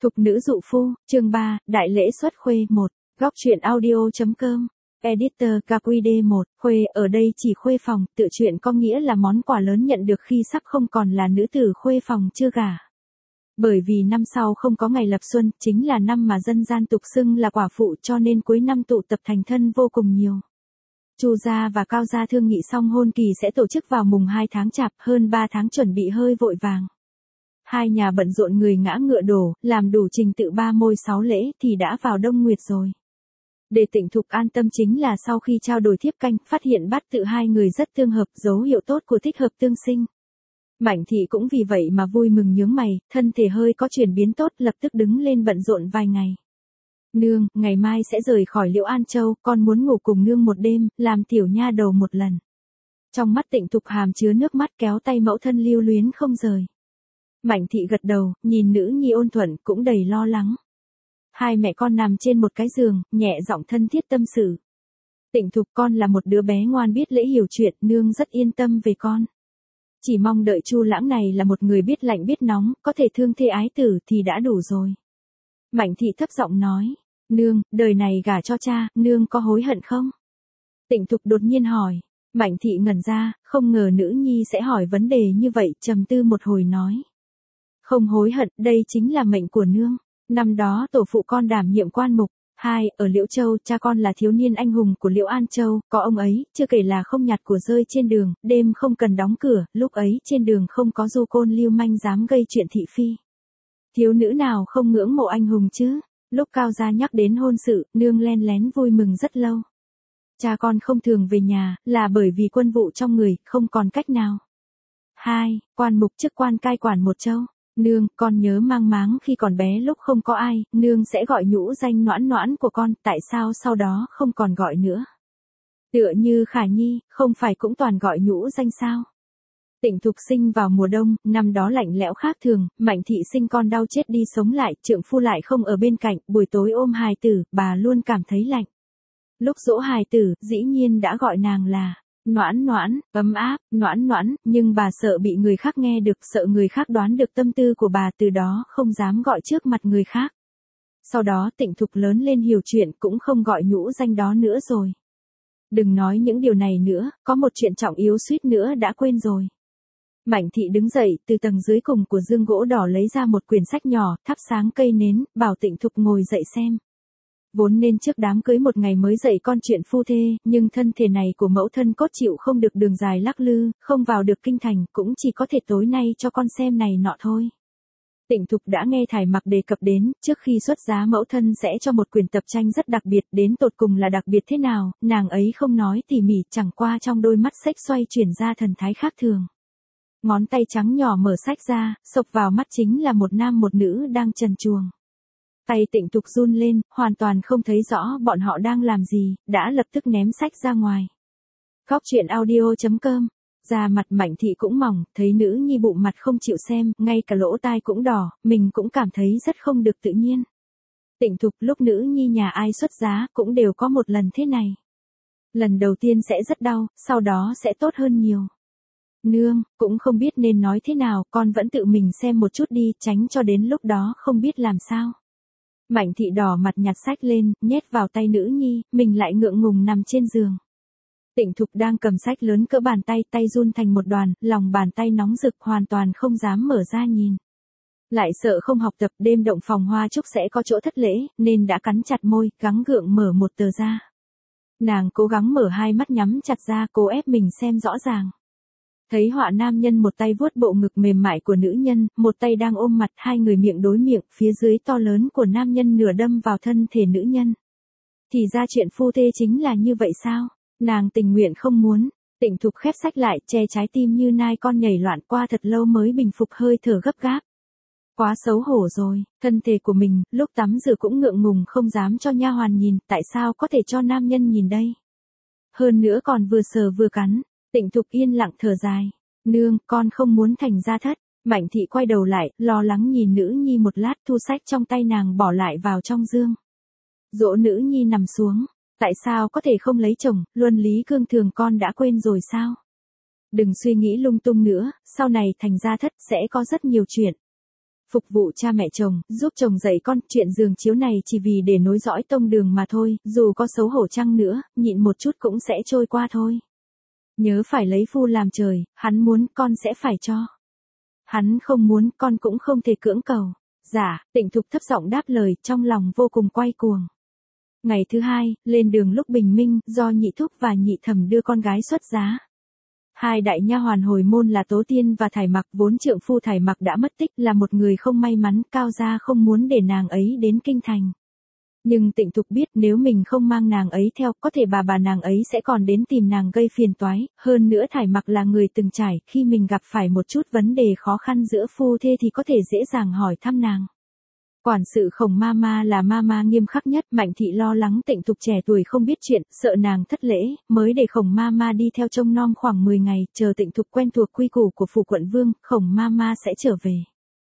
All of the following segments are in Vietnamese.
Thục nữ dụ phu, chương 3, đại lễ xuất khuê 1, góc truyện audio.com, editor KQD 1, khuê ở đây chỉ khuê phòng, tự truyện có nghĩa là món quà lớn nhận được khi sắp không còn là nữ tử khuê phòng chưa gả. Bởi vì năm sau không có ngày lập xuân, chính là năm mà dân gian tục xưng là quả phụ cho nên cuối năm tụ tập thành thân vô cùng nhiều. Chu gia và Cao gia thương nghị xong hôn kỳ sẽ tổ chức vào mùng 2 tháng Chạp, hơn 3 tháng chuẩn bị hơi vội vàng. Hai nhà bận rộn người ngã ngựa đổ, làm đủ trình tự 3 môi 6 lễ thì đã vào Đông Nguyệt rồi. Để Tịnh Thục an tâm chính là sau khi trao đổi thiếp canh, phát hiện bát tự hai người rất tương hợp, dấu hiệu tốt của thích hợp tương sinh. Mạnh thị cũng vì vậy mà vui mừng nhướng mày, thân thể hơi có chuyển biến tốt, lập tức đứng lên bận rộn vài ngày. Nương, ngày mai sẽ rời khỏi Liễu An Châu, con muốn ngủ cùng nương một đêm, làm tiểu nha đầu một lần. Trong mắt Tịnh Thục hàm chứa nước mắt, kéo tay mẫu thân lưu luyến không rời. Mạnh thị gật đầu, nhìn nữ nhi ôn thuận, cũng đầy lo lắng. Hai mẹ con nằm trên một cái giường, nhẹ giọng thân thiết tâm sự. Tịnh Thục, con là một đứa bé ngoan biết lễ hiểu chuyện, nương rất yên tâm về con. Chỉ mong đợi Chu Lãng này là một người biết lạnh biết nóng, có thể thương thê ái tử thì đã đủ rồi. Mạnh thị thấp giọng nói, nương, đời này gả cho cha, nương có hối hận không? Tịnh Thục đột nhiên hỏi. Mạnh thị ngẩn ra, không ngờ nữ nhi sẽ hỏi vấn đề như vậy, trầm tư một hồi nói. Không hối hận, đây chính là mệnh của nương. Năm đó tổ phụ con đảm nhiệm quan mục. Ở Liễu Châu, cha con là thiếu niên anh hùng của Liễu An Châu, có ông ấy, chưa kể là không nhặt của rơi trên đường, đêm không cần đóng cửa, lúc ấy trên đường không có du côn lưu manh dám gây chuyện thị phi. Thiếu nữ nào không ngưỡng mộ anh hùng chứ? Lúc Cao gia nhắc đến hôn sự, nương len lén vui mừng rất lâu. Cha con không thường về nhà, là bởi vì quân vụ trong người, không còn cách nào. Quan mục chức quan cai quản một châu. Nương, con nhớ mang máng khi còn bé lúc không có ai, nương sẽ gọi nhũ danh Noãn Noãn của con, tại sao sau đó không còn gọi nữa? Tựa như Khả Nhi, không phải cũng toàn gọi nhũ danh sao? Tịnh Thục sinh vào mùa đông, năm đó lạnh lẽo khác thường, Mạnh thị sinh con đau chết đi sống lại, trượng phu lại không ở bên cạnh, buổi tối ôm hài tử, bà luôn cảm thấy lạnh. Lúc dỗ hài tử, dĩ nhiên đã gọi nàng là Noãn Noãn, ấm áp, Noãn Noãn, nhưng bà sợ bị người khác nghe được, sợ người khác đoán được tâm tư của bà, từ đó không dám gọi trước mặt người khác. Sau đó Tịnh Thục lớn lên hiểu chuyện, cũng không gọi nhũ danh đó nữa rồi. Đừng nói những điều này nữa, có một chuyện trọng yếu suýt nữa đã quên rồi. Mạnh thị đứng dậy, từ tầng dưới cùng của giường gỗ đỏ lấy ra một quyển sách nhỏ, thắp sáng cây nến, bảo Tịnh Thục ngồi dậy xem. Vốn nên trước đám cưới một ngày mới dạy con chuyện phu thê, nhưng thân thể này của mẫu thân cốt chịu không được đường dài lắc lư, không vào được kinh thành, cũng chỉ có thể tối nay cho con xem này nọ thôi. Tịnh Thục đã nghe Thải Mặc đề cập đến, trước khi xuất giá mẫu thân sẽ cho một quyển tập tranh rất đặc biệt, đến tột cùng là đặc biệt thế nào, nàng ấy không nói tỉ mỉ, chẳng qua trong đôi mắt xếch xoay chuyển ra thần thái khác thường. Ngón tay trắng nhỏ mở sách ra, sộc vào mắt chính là một nam một nữ đang trần truồng. Tay Tịnh Thục run lên, hoàn toàn không thấy rõ bọn họ đang làm gì, đã lập tức ném sách ra ngoài. Góc truyện audio.com, da mặt Mạnh thị cũng mỏng, thấy nữ nhi bụng mặt không chịu xem, ngay cả lỗ tai cũng đỏ, mình cũng cảm thấy rất không được tự nhiên. Tịnh Thục, lúc nữ nhi nhà ai xuất giá, cũng đều có một lần thế này. Lần đầu tiên sẽ rất đau, sau đó sẽ tốt hơn nhiều. Nương, cũng không biết nên nói thế nào, con vẫn tự mình xem một chút đi, tránh cho đến lúc đó không biết làm sao. Mạnh thị đỏ mặt nhặt sách lên, nhét vào tay nữ nhi, mình lại ngượng ngùng nằm trên giường. Tịnh Thục đang cầm sách lớn cỡ bàn tay, tay run thành một đoàn, lòng bàn tay nóng rực, hoàn toàn không dám mở ra nhìn. Lại sợ không học tập, đêm động phòng hoa chúc sẽ có chỗ thất lễ, nên đã cắn chặt môi, gắng gượng mở một tờ ra. Nàng cố gắng mở hai mắt nhắm chặt ra, cố ép mình xem rõ ràng. Thấy họa nam nhân một tay vuốt bộ ngực mềm mại của nữ nhân, một tay đang ôm mặt, hai người miệng đối miệng, phía dưới to lớn của nam nhân nửa đâm vào thân thể nữ nhân. Thì ra chuyện phu thê chính là như vậy sao? Nàng tình nguyện không muốn. Tịnh Thục khép sách lại, che trái tim như nai con nhảy loạn, qua thật lâu mới bình phục hơi thở gấp gáp. Quá xấu hổ rồi, thân thể của mình, lúc tắm rửa cũng ngượng ngùng không dám cho nha hoàn nhìn, tại sao có thể cho nam nhân nhìn đây? Hơn nữa còn vừa sờ vừa cắn. Tịnh Thục yên lặng thở dài. Nương, con không muốn thành gia thất. Mạnh thị quay đầu lại, lo lắng nhìn nữ nhi một lát, thu sách trong tay nàng bỏ lại vào trong giường. Dỗ nữ nhi nằm xuống. Tại sao có thể không lấy chồng, luân lý cương thường con đã quên rồi sao? Đừng suy nghĩ lung tung nữa, sau này thành gia thất sẽ có rất nhiều chuyện. Phục vụ cha mẹ chồng, giúp chồng dạy con, chuyện giường chiếu này chỉ vì để nối dõi tông đường mà thôi, dù có xấu hổ chăng nữa, nhịn một chút cũng sẽ trôi qua thôi. Nhớ phải lấy phu làm trời, hắn muốn con sẽ phải cho. Hắn không muốn con cũng không thể cưỡng cầu. Dạ, Tịnh Thục thấp giọng đáp lời, trong lòng vô cùng quay cuồng. Ngày thứ hai, lên đường lúc bình minh, do nhị thúc và nhị thẩm đưa con gái xuất giá. Hai đại nha hoàn hồi môn là Tố Tiên và Thải Mặc, vốn trượng phu Thải Mặc đã mất tích, là một người không may mắn, Cao gia không muốn để nàng ấy đến kinh thành. Nhưng Tịnh Thục biết nếu mình không mang nàng ấy theo, có thể bà nàng ấy sẽ còn đến tìm nàng gây phiền toái, hơn nữa Thải Mặc là người từng trải, khi mình gặp phải một chút vấn đề khó khăn giữa phu thê thì có thể dễ dàng hỏi thăm nàng. Quản sự Khổng Mama là Mama nghiêm khắc nhất, Mạnh thị lo lắng Tịnh Thục trẻ tuổi không biết chuyện, sợ nàng thất lễ, mới để Khổng Mama đi theo trông nom khoảng 10 ngày, chờ Tịnh Thục quen thuộc quy củ của phủ quận vương, Khổng Mama sẽ trở về.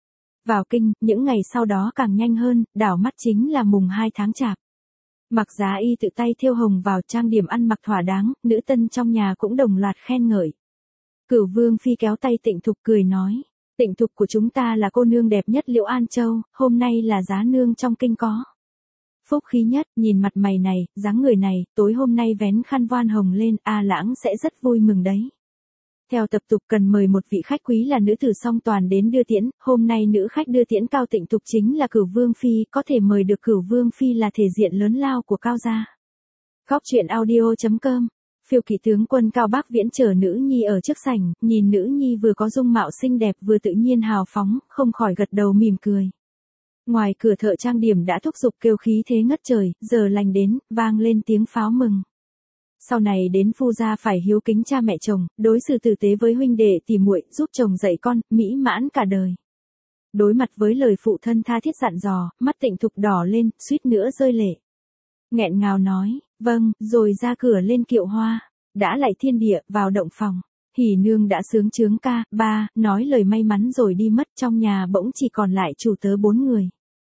Vào kinh, những ngày sau đó càng nhanh hơn, đảo mắt chính là mùng 2 tháng Chạp. Mặc Giá Y tự tay thêu hồng vào, trang điểm ăn mặc thỏa đáng, nữ tân trong nhà cũng đồng loạt khen ngợi. Cửu Vương phi kéo tay Tịnh Thục cười nói, Tịnh Thục của chúng ta là cô nương đẹp nhất Liễu An Châu, hôm nay là giá nương trong kinh có phúc khí nhất, nhìn mặt mày này, dáng người này, tối hôm nay vén khăn voan hồng lên, A Lãng sẽ rất vui mừng đấy. Theo tập tục cần mời một vị khách quý là nữ tử song toàn đến đưa tiễn, hôm nay nữ khách đưa tiễn Cao Tịnh Thục chính là Cửu Vương phi, có thể mời được Cửu Vương phi là thể diện lớn lao của Cao gia. Góc truyện audio.com. Phiêu kỵ tướng quân Cao Bác Viễn chờ nữ nhi ở trước sảnh, nhìn nữ nhi vừa có dung mạo xinh đẹp vừa tự nhiên hào phóng, không khỏi gật đầu mỉm cười. Ngoài cửa thợ trang điểm đã thúc giục kêu khí thế ngất trời, giờ lành đến, vang lên tiếng pháo mừng. Sau này đến phu gia phải hiếu kính cha mẹ chồng, đối xử tử tế với huynh đệ tỉ muội, giúp chồng dạy con, mỹ mãn cả đời. Đối mặt với lời phụ thân tha thiết dặn dò, mắt Tịnh Thục đỏ lên, suýt nữa rơi lệ. Nghẹn ngào nói, vâng, rồi ra cửa lên kiệu hoa. Đã lại thiên địa, vào động phòng. Hỉ nương đã sướng chướng ca, ba, nói lời may mắn rồi đi mất, trong nhà bỗng chỉ còn lại chủ tớ 4 người.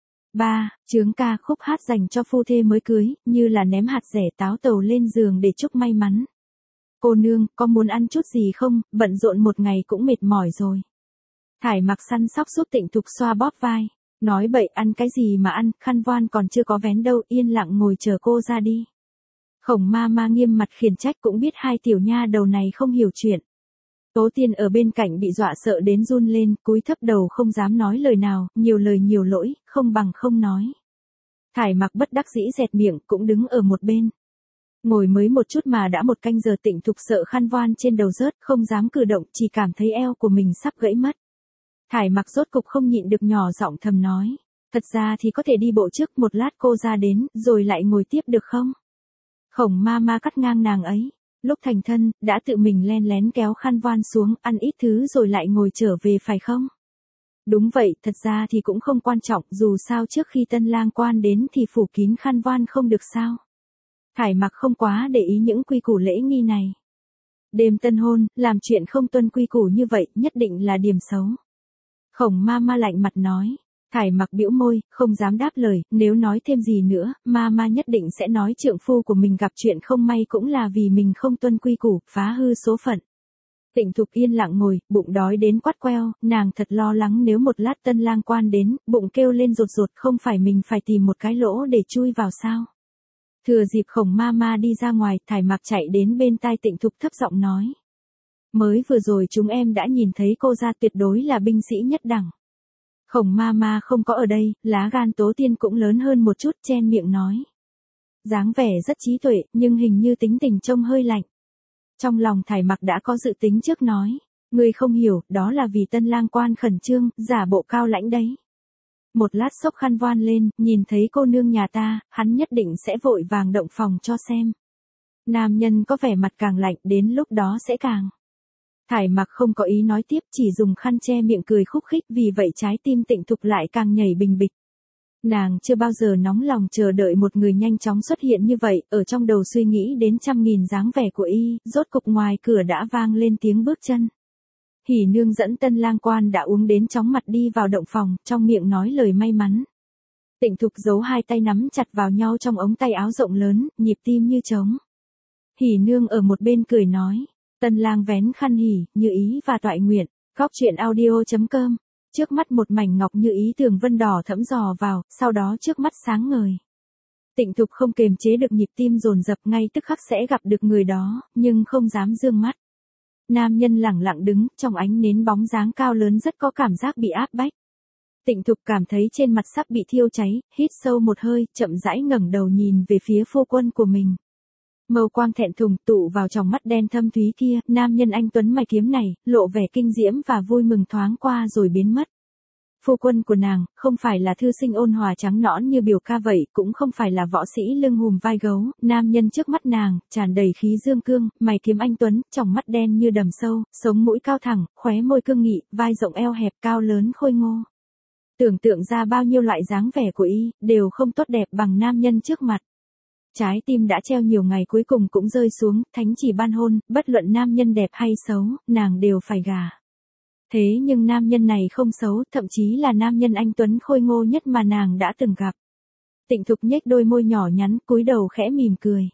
Ba, chướng ca khúc hát dành cho phu thê mới cưới, như là ném hạt rẻ táo tàu lên giường để chúc may mắn. Cô nương, có muốn ăn chút gì không, bận rộn một ngày cũng mệt mỏi rồi. Thải Mặc săn sóc giúp Tịnh Thục xoa bóp vai. Nói bậy, ăn cái gì mà ăn, khăn voan còn chưa có vén đâu, yên lặng ngồi chờ cô ra đi. Khổng Mama nghiêm mặt khiển trách, cũng biết hai tiểu nha đầu này không hiểu chuyện. Tố Tiên ở bên cạnh bị dọa sợ đến run lên, cúi thấp đầu không dám nói lời nào, nhiều lời nhiều lỗi, không bằng không nói. Thải Mặc bất đắc dĩ dẹt miệng, cũng đứng ở một bên. Ngồi mới một chút mà đã một canh giờ, Tịnh Thục sợ khăn voan trên đầu rớt, không dám cử động, chỉ cảm thấy eo của mình sắp gãy mất. Thải Mặc rốt cục không nhịn được nhỏ giọng thầm nói, thật ra thì có thể đi bộ trước, một lát cô ra đến, rồi lại ngồi tiếp được không? Khổng Mama cắt ngang nàng ấy. Lúc thành thân, đã tự mình len lén kéo khăn voan xuống, ăn ít thứ rồi lại ngồi trở về phải không? Đúng vậy, thật ra thì cũng không quan trọng, dù sao trước khi tân lang quan đến thì phủ kín khăn voan không được sao? Thải Mặc không quá để ý những quy củ lễ nghi này. Đêm tân hôn, làm chuyện không tuân quy củ như vậy, nhất định là điểm xấu. Khổng Mama lạnh mặt nói. Thải Mặc bĩu môi, không dám đáp lời, nếu nói thêm gì nữa, Mama nhất định sẽ nói trượng phu của mình gặp chuyện không may cũng là vì mình không tuân quy củ, phá hư số phận. Tịnh Thục yên lặng ngồi, bụng đói đến quắt queo, nàng thật lo lắng nếu một lát tân lang quan đến, bụng kêu lên rột rột, không phải mình phải tìm một cái lỗ để chui vào sao. Thừa dịp Khổng Mama đi ra ngoài, Thải Mặc chạy đến bên tai Tịnh Thục thấp giọng nói. Mới vừa rồi chúng em đã nhìn thấy cô ra, tuyệt đối là binh sĩ nhất đẳng. Khổng Mama không có ở đây, lá gan Tố Tiên cũng lớn hơn một chút, chen miệng nói. Dáng vẻ rất trí tuệ, nhưng hình như tính tình trông hơi lạnh. Trong lòng Thải Mặc đã có dự tính trước nói. Ngươi không hiểu, đó là vì tân lang quan khẩn trương, giả bộ cao lãnh đấy. Một lát xốc khăn voan lên, nhìn thấy cô nương nhà ta, hắn nhất định sẽ vội vàng động phòng cho xem. Nam nhân có vẻ mặt càng lạnh, đến lúc đó sẽ càng. Thải Mặc không có ý nói tiếp, chỉ dùng khăn che miệng cười khúc khích, vì vậy trái tim Tịnh Thục lại càng nhảy bình bịch. Nàng chưa bao giờ nóng lòng chờ đợi một người nhanh chóng xuất hiện như vậy, ở trong đầu suy nghĩ đến trăm nghìn dáng vẻ của y, rốt cục ngoài cửa đã vang lên tiếng bước chân. Hỉ nương dẫn tân lang quan đã uống đến chóng mặt đi vào động phòng, trong miệng nói lời may mắn. Tịnh Thục giấu hai tay nắm chặt vào nhau trong ống tay áo rộng lớn, nhịp tim như trống. Hỉ nương ở một bên cười nói. Tân lang vén khăn hỉ, như ý và toại nguyện. Góc truyện audio.com Trước mắt một mảnh ngọc như ý tường vân đỏ thẫm dò vào, sau đó trước mắt sáng ngời. Tịnh Thục không kềm chế được nhịp tim dồn dập, ngay tức khắc sẽ gặp được người đó, nhưng không dám dương mắt. Nam nhân lẳng lặng đứng, trong ánh nến bóng dáng cao lớn rất có cảm giác bị áp bách. Tịnh Thục cảm thấy trên mặt sắp bị thiêu cháy, hít sâu một hơi, chậm rãi ngẩng đầu nhìn về phía phu quân của mình. Mâu quang thẹn thùng tụ vào tròng mắt đen thâm thúy kia, nam nhân anh tuấn mày kiếm này, lộ vẻ kinh diễm và vui mừng thoáng qua rồi biến mất. Phu quân của nàng, không phải là thư sinh ôn hòa trắng nõn như biểu ca vậy, cũng không phải là võ sĩ lưng hùm vai gấu, nam nhân trước mắt nàng, tràn đầy khí dương cương, mày kiếm anh tuấn, tròng mắt đen như đầm sâu, sống mũi cao thẳng, khóe môi cương nghị, vai rộng eo hẹp cao lớn khôi ngô. Tưởng tượng ra bao nhiêu loại dáng vẻ của y, đều không tốt đẹp bằng nam nhân trước mặt. Trái tim đã treo nhiều ngày cuối cùng cũng rơi xuống, thánh chỉ ban hôn, bất luận nam nhân đẹp hay xấu, nàng đều phải gả. Thế nhưng nam nhân này không xấu, thậm chí là nam nhân anh tuấn khôi ngô nhất mà nàng đã từng gặp. Tịnh Thục nhếch đôi môi nhỏ nhắn, cúi đầu khẽ mỉm cười.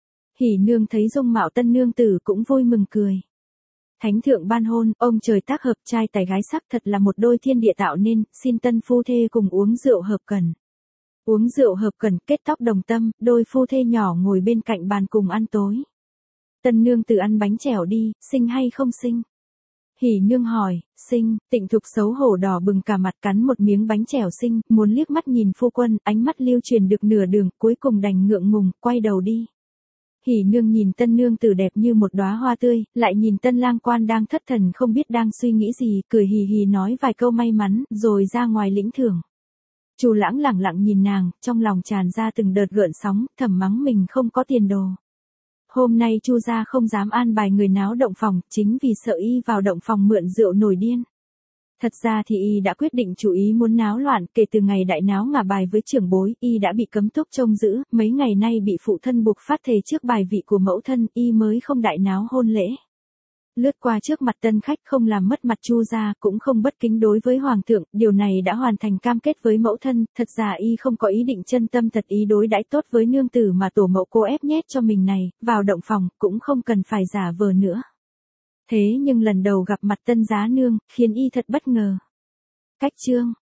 Hỉ nương thấy dung mạo tân nương tử cũng vui mừng cười. Thánh thượng ban hôn, ông trời tác hợp, trai tài gái sắc, thật là một đôi thiên địa tạo nên, xin tân phu thê cùng uống rượu hợp cần. Uống rượu hợp cần, kết tóc đồng tâm, đôi phu thê nhỏ ngồi bên cạnh bàn cùng ăn tối. Tân nương tử ăn bánh chèo đi, xinh hay không xinh? Hỉ nương hỏi, xinh. Tịnh Thục xấu hổ đỏ bừng cả mặt, cắn một miếng bánh chèo xinh, muốn liếc mắt nhìn phu quân, ánh mắt lưu truyền được nửa đường, cuối cùng đành ngượng ngùng, quay đầu đi. Hỉ nương nhìn tân nương tử đẹp như một đóa hoa tươi, lại nhìn tân lang quan đang thất thần không biết đang suy nghĩ gì, cười hì hì nói vài câu may mắn, rồi ra ngoài lĩnh thưởng. Chu Lãng lẳng lặng nhìn nàng, trong lòng tràn ra từng đợt gợn sóng, thầm mắng mình không có tiền đồ. Hôm nay Chu gia không dám an bài người náo động phòng, chính vì sợ y vào động phòng mượn rượu nổi điên. Thật ra thì y đã quyết định chủ ý muốn náo loạn, kể từ ngày đại náo ngả bài với trưởng bối, y đã bị cấm túc trông giữ, mấy ngày nay bị phụ thân buộc phát thề trước bài vị của mẫu thân, y mới không đại náo hôn lễ. Lướt qua trước mặt tân khách không làm mất mặt Chu gia, cũng không bất kính đối với hoàng thượng, điều này đã hoàn thành cam kết với mẫu thân, thật ra y không có ý định chân tâm thật ý đối đãi tốt với nương tử mà tổ mẫu cô ép nhét cho mình này, vào động phòng, cũng không cần phải giả vờ nữa. Thế nhưng lần đầu gặp mặt tân giá nương, khiến y thật bất ngờ. Cách chương